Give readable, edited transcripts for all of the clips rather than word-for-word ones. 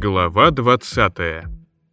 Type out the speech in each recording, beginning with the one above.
Глава 20.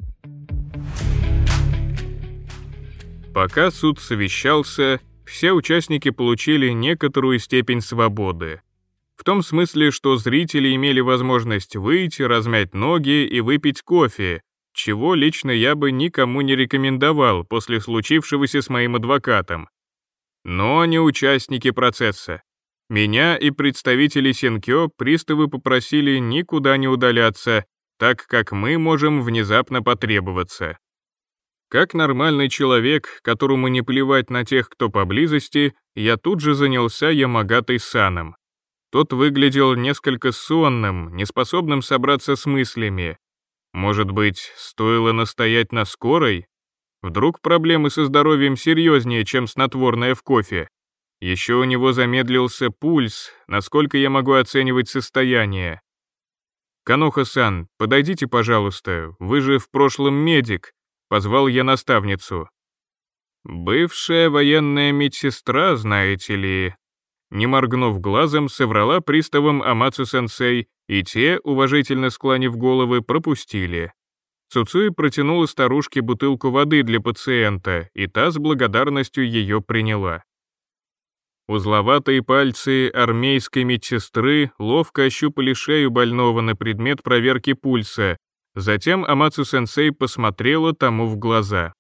Пока суд совещался, все участники получили некоторую степень свободы. В том смысле, что зрители имели возможность выйти, размять ноги и выпить кофе, чего лично я бы никому не рекомендовал после случившегося с моим адвокатом. Но не участники процесса. Меня и представители Синкё приставы попросили никуда не удаляться, так как мы можем внезапно потребоваться. Как нормальный человек, которому не плевать на тех, кто поблизости, я тут же занялся Ямагатой-саном. Тот выглядел несколько сонным, неспособным собраться с мыслями. Может быть, стоило настоять на скорой? Вдруг проблемы со здоровьем серьезнее, чем снотворное в кофе? Еще у него замедлился пульс, насколько я могу оценивать состояние. «Каноха-сан, подойдите, пожалуйста, вы же в прошлом медик», — позвал я наставницу. «Бывшая военная медсестра, знаете ли», не моргнув глазом, соврала приставам Амацу-сенсей, и те, уважительно склонив головы, пропустили. Цуцуи протянула старушке бутылку воды для пациента, и та с благодарностью ее приняла. Узловатые пальцы армейской медсестры ловко ощупали шею больного на предмет проверки пульса, затем Амацу-сенсей посмотрела тому в глаза.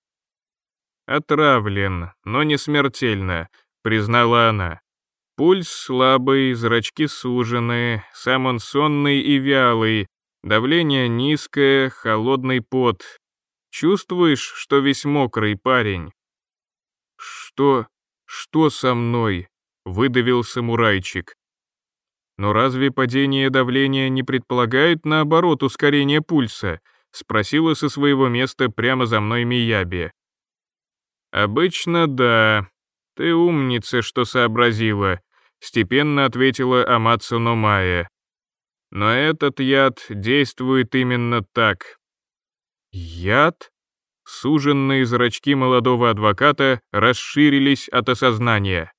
«Отравлен, но не смертельно», — признала она. «Пульс слабый, зрачки сужены, сам он сонный и вялый, давление низкое, холодный пот. Чувствуешь, что весь мокрый, парень?» «Что со мной?» — выдавил самурайчик. «Но разве падение давления не предполагает, наоборот, ускорение пульса?» — спросила со своего места прямо за мной Мияби. «Обычно да. Ты умница, что сообразила», — степенно ответила Амацу Номая. «Но этот яд действует именно так». «Яд?» Суженные зрачки молодого адвоката расширились от осознания.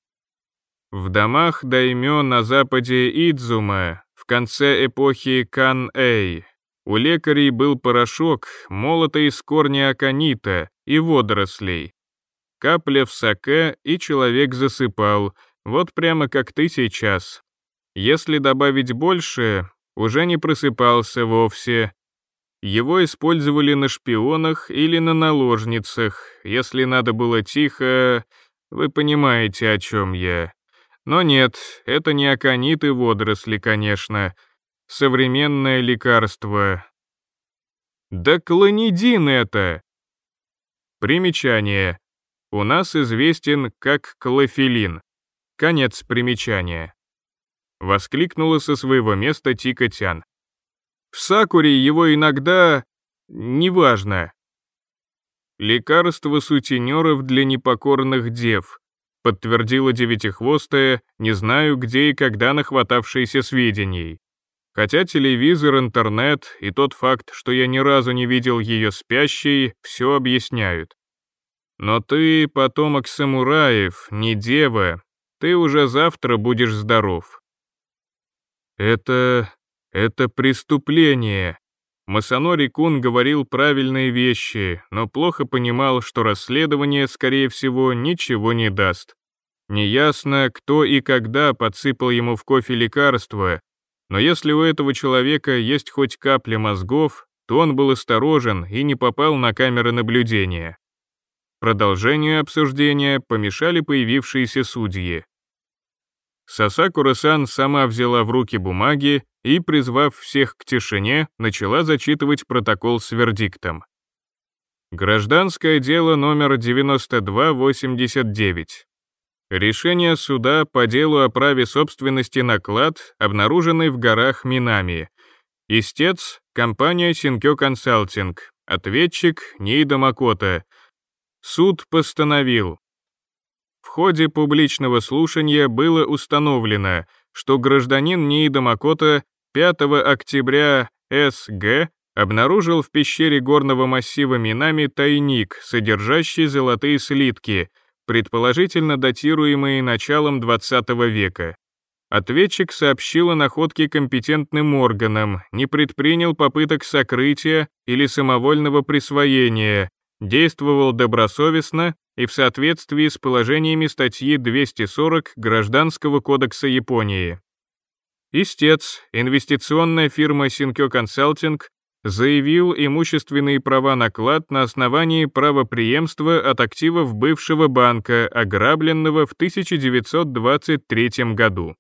В домах даймё на западе Идзума, в конце эпохи Кан-Эй, у лекарей был порошок, молотый из корня аконита и водорослей. Капля в саке, и человек засыпал, вот прямо как ты сейчас. Если добавить больше, уже не просыпался вовсе. Его использовали на шпионах или на наложницах, если надо было тихо, вы понимаете, о чем я. Но нет, это не аконит и водоросли, конечно. Современное лекарство. Да клонидин это! Примечание. У нас известен как клофелин. Конец примечания. Воскликнула со своего места Тика-тян. В Сакуре его иногда... неважно. Лекарство сутенеров для непокорных дев, подтвердила девятихвостая, не знаю где и когда нахватавшиеся сведений. Хотя телевизор, интернет и тот факт, что я ни разу не видел ее спящей, все объясняют. Но ты потомок самураев, не дева, ты уже завтра будешь здоров. Это преступление. Масанори-кун говорил правильные вещи, но плохо понимал, что расследование, скорее всего, ничего не даст. Неясно, кто и когда подсыпал ему в кофе лекарство, но если у этого человека есть хоть капля мозгов, то он был осторожен и не попал на камеры наблюдения. Продолжению обсуждения помешали появившиеся судьи. Сасакура-сан сама взяла в руки бумаги и, призвав всех к тишине, начала зачитывать протокол с вердиктом. Гражданское дело номер 9289. Решение суда по делу о праве собственности на клад, обнаруженный в горах Минами. Истец — компания Синкё Консалтинг. Ответчик — Ниида Макото. Суд постановил. В ходе публичного слушания было установлено, что гражданин Ниида Макото 5 октября С.Г. обнаружил в пещере горного массива Минами тайник, содержащий золотые слитки, предположительно датируемые началом XX века. Ответчик сообщил о находке компетентным органам, не предпринял попыток сокрытия или самовольного присвоения, действовал добросовестно и в соответствии с положениями статьи 240 Гражданского кодекса Японии. Истец, инвестиционная фирма Синкё Консалтинг, заявил имущественные права на клад на основании правопреемства от активов бывшего банка, ограбленного в 1923 году.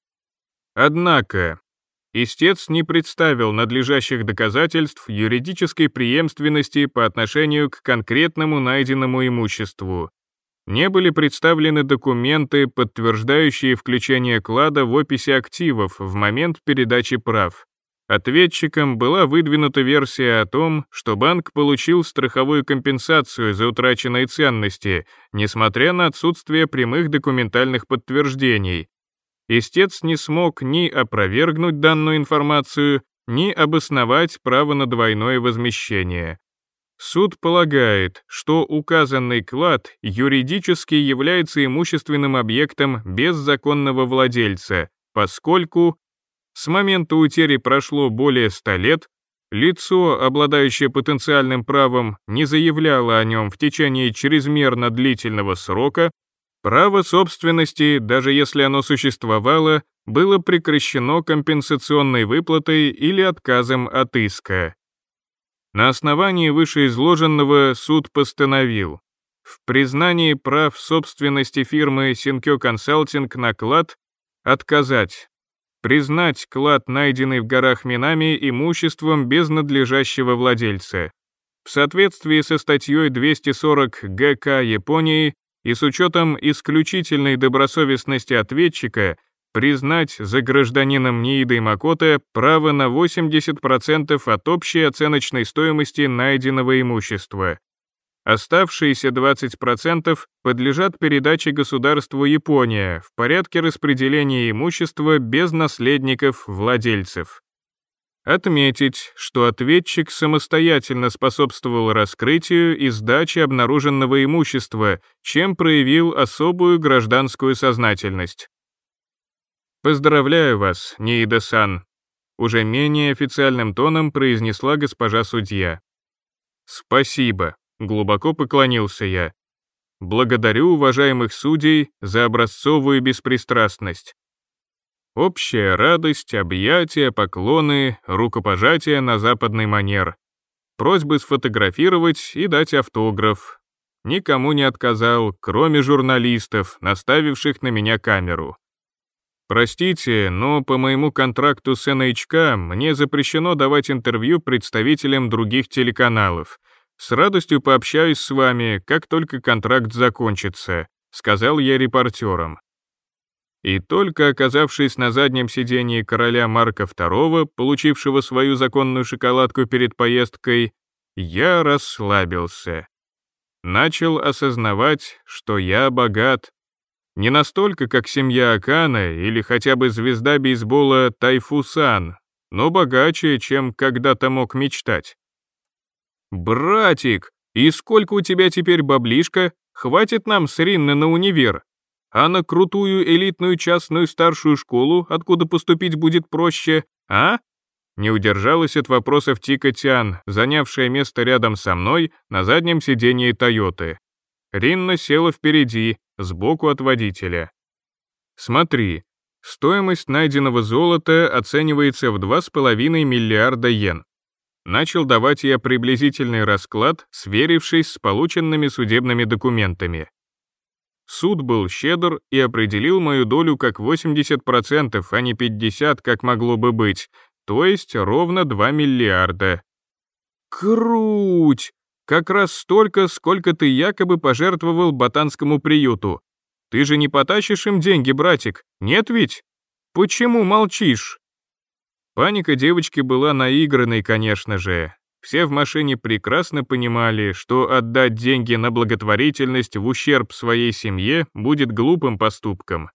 Однако, истец не представил надлежащих доказательств юридической преемственности по отношению к конкретному найденному имуществу. Не были представлены документы, подтверждающие включение клада в описи активов в момент передачи прав. Ответчикам была выдвинута версия о том, что банк получил страховую компенсацию за утраченные ценности, несмотря на отсутствие прямых документальных подтверждений. Истец не смог ни опровергнуть данную информацию, ни обосновать право на двойное возмещение. Суд полагает, что указанный клад юридически является имущественным объектом без законного владельца, поскольку с момента утери прошло более 100 лет, лицо, обладающее потенциальным правом, не заявляло о нем в течение чрезмерно длительного срока, право собственности, даже если оно существовало, было прекращено компенсационной выплатой или отказом от иска. На основании вышеизложенного суд постановил в признании прав собственности фирмы Синкё Консалтинг на клад отказать, признать клад, найденный в горах Минами, имуществом без надлежащего владельца. В соответствии со статьей 240 ГК Японии и с учетом исключительной добросовестности ответчика, признать за гражданином Ниидой Макото право на 80% от общей оценочной стоимости найденного имущества. Оставшиеся 20% подлежат передаче государству Япония в порядке распределения имущества без наследников-владельцев. Отметить, что ответчик самостоятельно способствовал раскрытию и сдаче обнаруженного имущества, чем проявил особую гражданскую сознательность. «Поздравляю вас, Ниида-сан», — уже менее официальным тоном произнесла госпожа судья. «Спасибо», — глубоко поклонился я. «Благодарю уважаемых судей за образцовую беспристрастность». Общая радость, объятия, поклоны, рукопожатия на западный манер. Просьбы сфотографировать и дать автограф. Никому не отказал, кроме журналистов, наставивших на меня камеру. Простите, но по моему контракту с NHK мне запрещено давать интервью представителям других телеканалов. С радостью пообщаюсь с вами, как только контракт закончится, сказал я репортерам. И только оказавшись на заднем сидении короля Марка II, получившего свою законную шоколадку перед поездкой, я расслабился. Начал осознавать, что я богат. Не настолько, как семья Акана или хотя бы звезда бейсбола Тайфу-сан, но богаче, чем когда-то мог мечтать. «Братик, и сколько у тебя теперь баблишка? Хватит нам с Ринны на универ? А на крутую элитную частную старшую школу, откуда поступить будет проще, а?» Не удержалась от вопросов Тика Тян, занявшая место рядом со мной на заднем сидении Тойоты. Ринна села впереди, сбоку от водителя. «Смотри, стоимость найденного золота оценивается в 2,5 миллиарда йен». Начал давать я приблизительный расклад, сверившись с полученными судебными документами. Суд был щедр и определил мою долю как 80%, а не 50%, как могло бы быть, то есть ровно 2 миллиарда. Круть! Как раз столько, сколько ты якобы пожертвовал ботанскому приюту. Ты же не потащишь им деньги, братик, нет ведь? Почему молчишь?» Паника девочки была наигранной, конечно же. Все в машине прекрасно понимали, что отдать деньги на благотворительность в ущерб своей семье будет глупым поступком.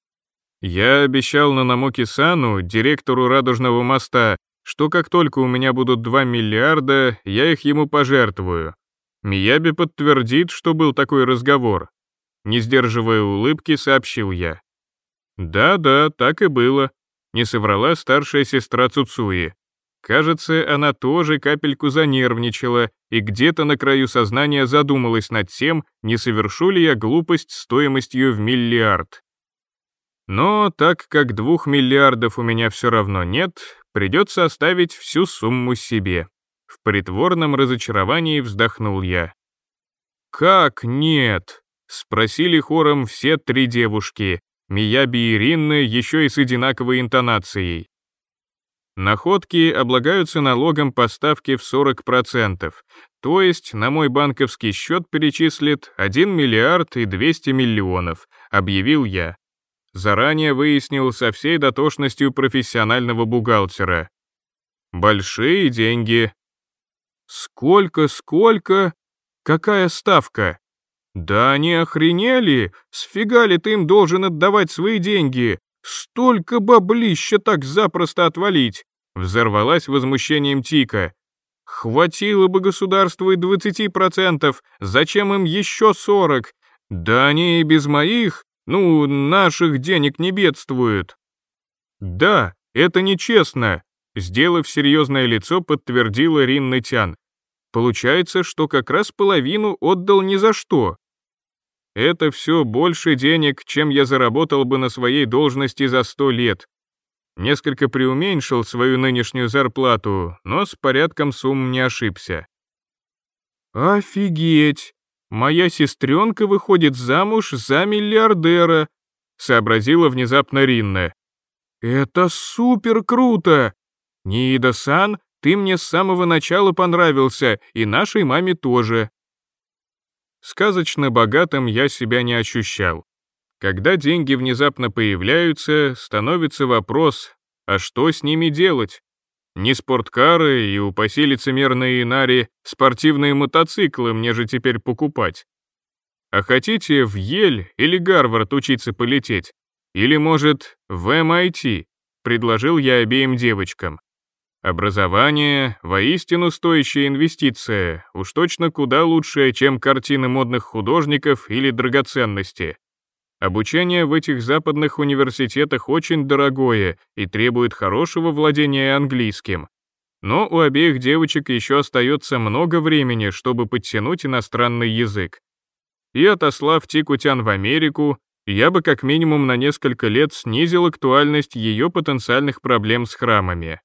Я обещал Нанамоки-сану, директору Радужного моста, что как только у меня будут 2 миллиарда, я их ему пожертвую. Мияби подтвердит, что был такой разговор. Не сдерживая улыбки, сообщил я. Да-да, так и было. Не соврала старшая сестра Цуцуи. Кажется, она тоже капельку занервничала и где-то на краю сознания задумалась над тем, не совершу ли я глупость стоимостью в миллиард. Но так как 2 миллиардов у меня все равно нет, придется оставить всю сумму себе. В притворном разочаровании вздохнул я. «Как нет?» — спросили хором все 3 девушки, Мияби и Ринна еще и с одинаковой интонацией. Находки облагаются налогом по ставке в 40%, то есть на мой банковский счет перечислит 1 миллиард и 200 миллионов, объявил я. Заранее выяснил со всей дотошностью профессионального бухгалтера. Большие деньги. Сколько? Какая ставка? Да они охренели? Сфига ли ты им должен отдавать свои деньги? Столько баблища так запросто отвалить! Взорвалась возмущением Тика. Хватило бы государству и 20%, зачем им еще 40%? Да они и без моих, наших денег не бедствуют. Да, это нечестно, сделав серьезное лицо, подтвердила Ринна Тян. Получается, что как раз половину отдал ни за что. Это все больше денег, чем я заработал бы на своей должности за 100 лет. Несколько преуменьшил свою нынешнюю зарплату, но с порядком сумм не ошибся. «Офигеть! Моя сестренка выходит замуж за миллиардера», сообразила внезапно Ринна. «Это супер круто! Ниида-сан, ты мне с самого начала понравился, и нашей маме тоже». Сказочно богатым я себя не ощущал. Когда деньги внезапно появляются, становится вопрос, а что с ними делать? Не спорткары и, упаси лицемерные инари, спортивные мотоциклы мне же теперь покупать. А хотите в Ель или Гарвард учиться полететь? Или, может, в MIT? Предложил я обеим девочкам. Образование — воистину стоящая инвестиция, уж точно куда лучшая, чем картины модных художников или драгоценности. Обучение в этих западных университетах очень дорогое и требует хорошего владения английским. Но у обеих девочек еще остается много времени, чтобы подтянуть иностранный язык. И отослав Тику-тян в Америку, я бы как минимум на несколько лет снизил актуальность ее потенциальных проблем с храмами.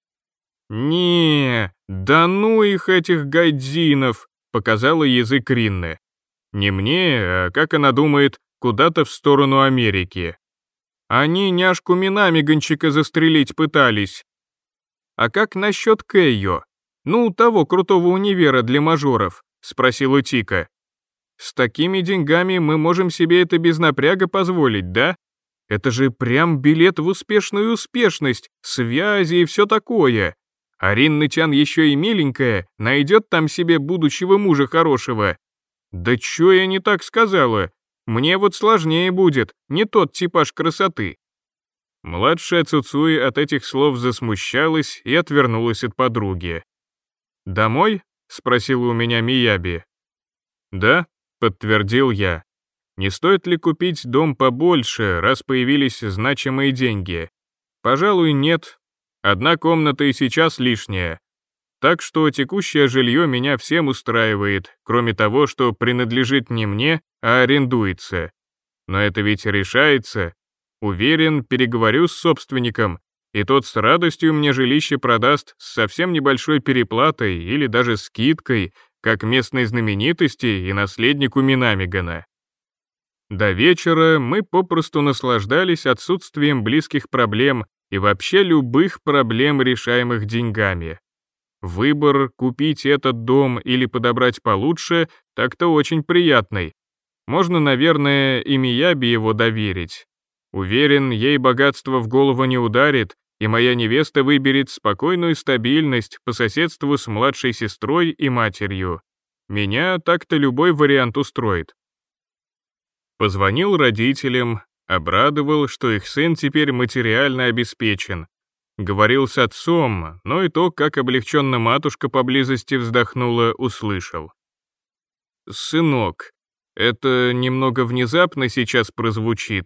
Да ну их этих гайдзинов, показала язык Ринны. Не мне, а, как она думает, куда-то в сторону Америки. Они няшку Минами-гонщика застрелить пытались. А как насчет Кэйо? Того крутого универа для мажоров, спросила Тика. С такими деньгами мы можем себе это без напряга позволить, да? Это же прям билет в успешную успешность, связи и все такое. А Ринна-тян еще и миленькая, найдет там себе будущего мужа хорошего. Да чё я не так сказала? Мне вот сложнее будет, не тот типаж красоты. Младшая Цуцуи от этих слов засмущалась и отвернулась от подруги. «Домой?» — спросила у меня Мияби. «Да», — подтвердил я. «Не стоит ли купить дом побольше, раз появились значимые деньги?» «Пожалуй, нет. 1 комната и сейчас лишняя. Так что текущее жилье меня всем устраивает, кроме того, что принадлежит не мне, а арендуется. Но это ведь решается. Уверен, переговорю с собственником, и тот с радостью мне жилище продаст с совсем небольшой переплатой или даже скидкой, как местной знаменитости и наследнику Минамигана. До вечера мы попросту наслаждались отсутствием близких проблем и вообще любых проблем, решаемых деньгами. Выбор купить этот дом или подобрать получше так-то очень приятный. Можно, наверное, и Мияби его доверить. Уверен, ей богатство в голову не ударит, и моя невеста выберет спокойную стабильность по соседству с младшей сестрой и матерью. Меня так-то любой вариант устроит. Позвонил родителям, обрадовал, что их сын теперь материально обеспечен. Говорил с отцом, но и то, как облегченно матушка поблизости вздохнула, услышал. «Сынок, это немного внезапно сейчас прозвучит,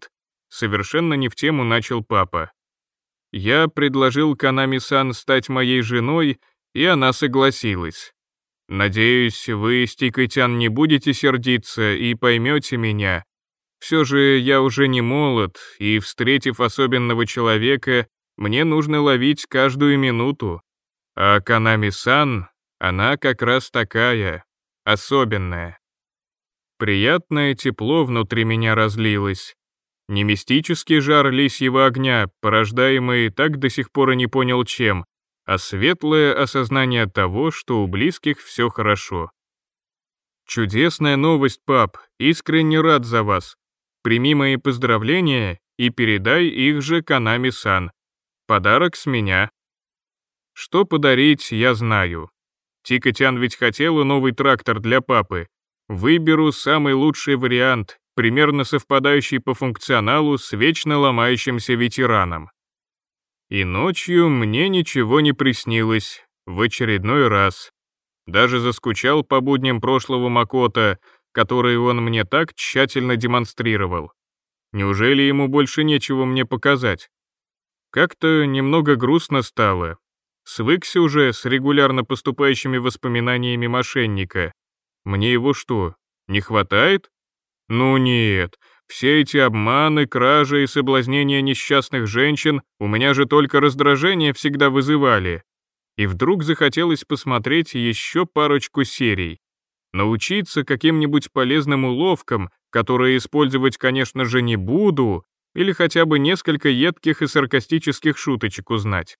совершенно не в тему начал папа. Я предложил Канами-сан стать моей женой, и она согласилась. Надеюсь, вы с Тикой-тян не будете сердиться и поймете меня. Все же я уже не молод, и, встретив особенного человека, мне нужно ловить каждую минуту. А Канами-сан, она как раз такая, особенная. Приятное тепло внутри меня разлилось. Не мистический жар лисьего огня, порождаемый так до сих пор и не понял чем, а светлое осознание того, что у близких все хорошо. Чудесная новость, пап, искренне рад за вас. Прими мои поздравления и передай их же Канами-сан. Подарок с меня. Что подарить, я знаю. Тика-тян ведь хотела новый трактор для папы. Выберу самый лучший вариант, примерно совпадающий по функционалу с вечно ломающимся ветераном. И ночью мне ничего не приснилось, в очередной раз. Даже заскучал по будням прошлого Макото, которые он мне так тщательно демонстрировал. Неужели ему больше нечего мне показать? Как-то немного грустно стало. Свыкся уже с регулярно поступающими воспоминаниями мошенника. Мне его что, не хватает? Ну нет, все эти обманы, кражи и соблазнения несчастных женщин у меня же только раздражение всегда вызывали. И вдруг захотелось посмотреть еще парочку серий. Научиться каким-нибудь полезным уловкам, которые использовать, конечно же, не буду, или хотя бы несколько едких и саркастических шуточек узнать.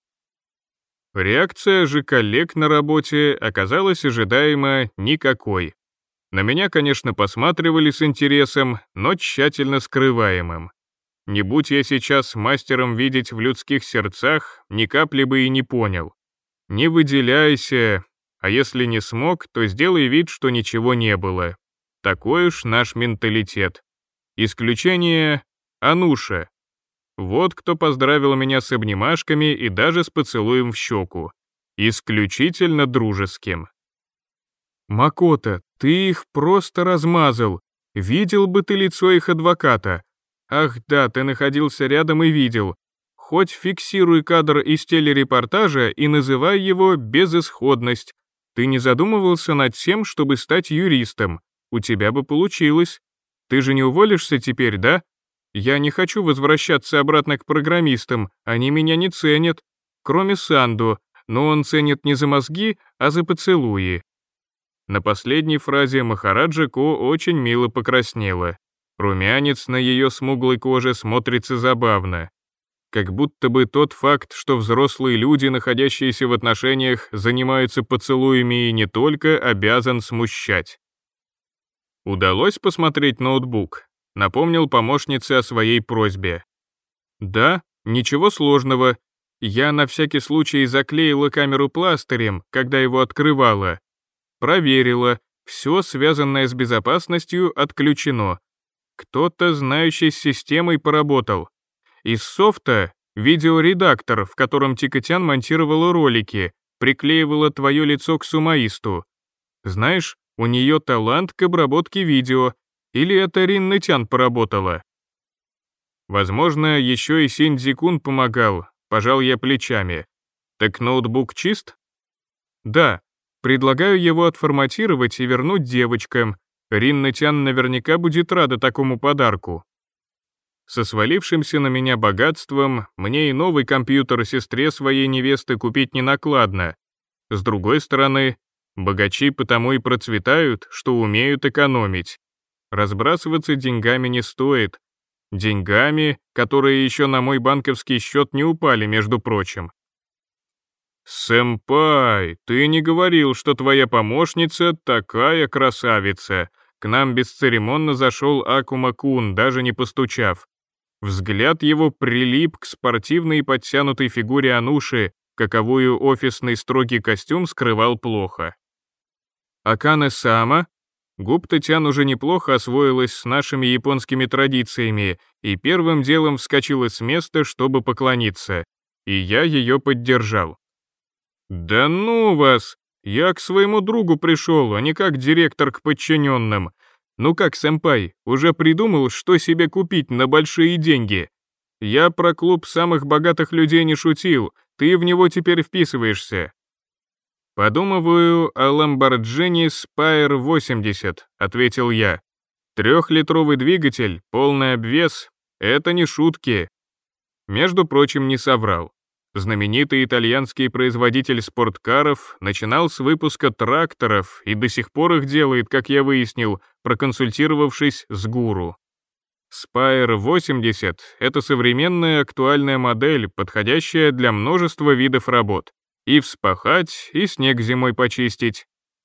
Реакция же коллег на работе оказалась ожидаемо никакой. На меня, конечно, посматривали с интересом, но тщательно скрываемым. Не будь я сейчас мастером видеть в людских сердцах, ни капли бы и не понял. Не выделяйся, а если не смог, то сделай вид, что ничего не было. Такой уж наш менталитет. Исключение — Ануша. Вот кто поздравил меня с обнимашками и даже с поцелуем в щеку. Исключительно дружеским. «Макото, ты их просто размазал. Видел бы ты лицо их адвоката. Ах да, ты находился рядом и видел. Хоть фиксируй кадр из телерепортажа и называй его «безысходность». Ты не задумывался над тем, чтобы стать юристом. У тебя бы получилось. Ты же не уволишься теперь, да? Я не хочу возвращаться обратно к программистам, они меня не ценят. Кроме Сандо, но он ценит не за мозги, а за поцелуи». На последней фразе Махараджа Ко очень мило покраснела. Румянец на ее смуглой коже смотрится забавно. Как будто бы тот факт, что взрослые люди, находящиеся в отношениях, занимаются поцелуями и не только, обязан смущать. «Удалось посмотреть ноутбук?» — напомнил помощнице о своей просьбе. «Да, ничего сложного. Я на всякий случай заклеила камеру пластырем, когда его открывала. Проверила, все, связанное с безопасностью, отключено. Кто-то, знающий с системой, поработал. Из софта — видеоредактор, в котором Тика-тян монтировала ролики, приклеивала твое лицо к сумаисту. Знаешь, у нее талант к обработке видео, или это Ринна-тян поработала?» Возможно, еще и Синдзи-кун помогал, пожал я плечами. «Так ноутбук чист?» «Да. Предлагаю его отформатировать и вернуть девочкам. Ринна-тян наверняка будет рада такому подарку». Со свалившимся на меня богатством мне и новый компьютер сестре своей невесты купить не накладно. С другой стороны, богачи потому и процветают, что умеют экономить. Разбрасываться деньгами не стоит. Деньгами, которые еще на мой банковский счет не упали, между прочим. «Сэмпай, ты не говорил, что твоя помощница такая красавица!» К нам бесцеремонно зашел Акума-кун, даже не постучав. Взгляд его прилип к спортивной и подтянутой фигуре Ануши, каковую офисный строгий костюм скрывал плохо. «Акане-сама?» Гупта-тян уже неплохо освоилась с нашими японскими традициями и первым делом вскочила с места, чтобы поклониться, и я ее поддержал. «Да ну вас! Я к своему другу пришел, а не как директор к подчиненным. Ну как, сэмпай, уже придумал, что себе купить на большие деньги? Я про клуб самых богатых людей не шутил, ты в него теперь вписываешься. Подумываю о Lamborghini Spire 80, ответил я. 3-литровый двигатель, полный обвес — это не шутки. Между прочим, не соврал. Знаменитый итальянский производитель спорткаров начинал с выпуска тракторов и до сих пор их делает, как я выяснил, проконсультировавшись с гуру. Spire 80 — это современная актуальная модель, подходящая для множества видов работ. И вспахать, и снег зимой почистить.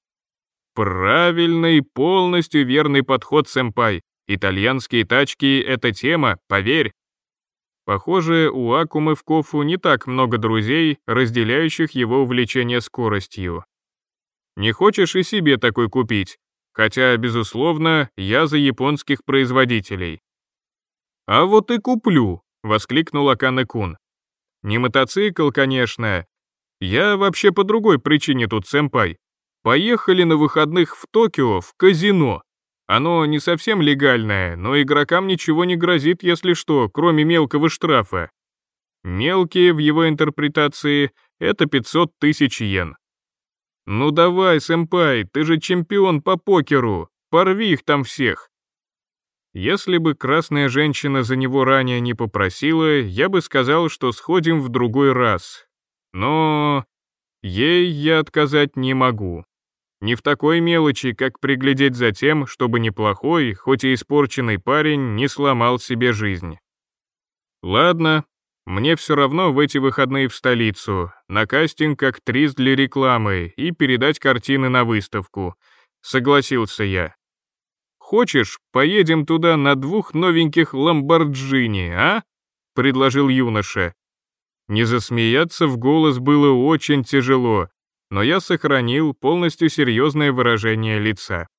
Правильный, полностью верный подход, сэмпай. Итальянские тачки — это тема, поверь. Похоже, у Акумы в Кофу не так много друзей, разделяющих его увлечение скоростью. Не хочешь и себе такой купить? Хотя, безусловно, я за японских производителей. «А вот и куплю», — воскликнул Акане-кун. «Не мотоцикл, конечно. Я вообще по другой причине тут, сэмпай. Поехали на выходных в Токио в казино. Оно не совсем легальное, но игрокам ничего не грозит, если что, кроме мелкого штрафа. Мелкие в его интерпретации — это 500 тысяч йен. Ну давай, сэмпай, ты же чемпион по покеру, порви их там всех». Если бы красная женщина за него ранее не попросила, я бы сказал, что сходим в другой раз. Но ей я отказать не могу. Не в такой мелочи, как приглядеть за тем, чтобы неплохой, хоть и испорченный парень не сломал себе жизнь. Ладно, мне все равно в эти выходные в столицу, на кастинг актрис для рекламы и передать картины на выставку. Согласился я. «Хочешь, поедем туда на 2 новеньких Lamborghini, а?» — предложил юноша. Не засмеяться в голос было очень тяжело, но я сохранил полностью серьезное выражение лица.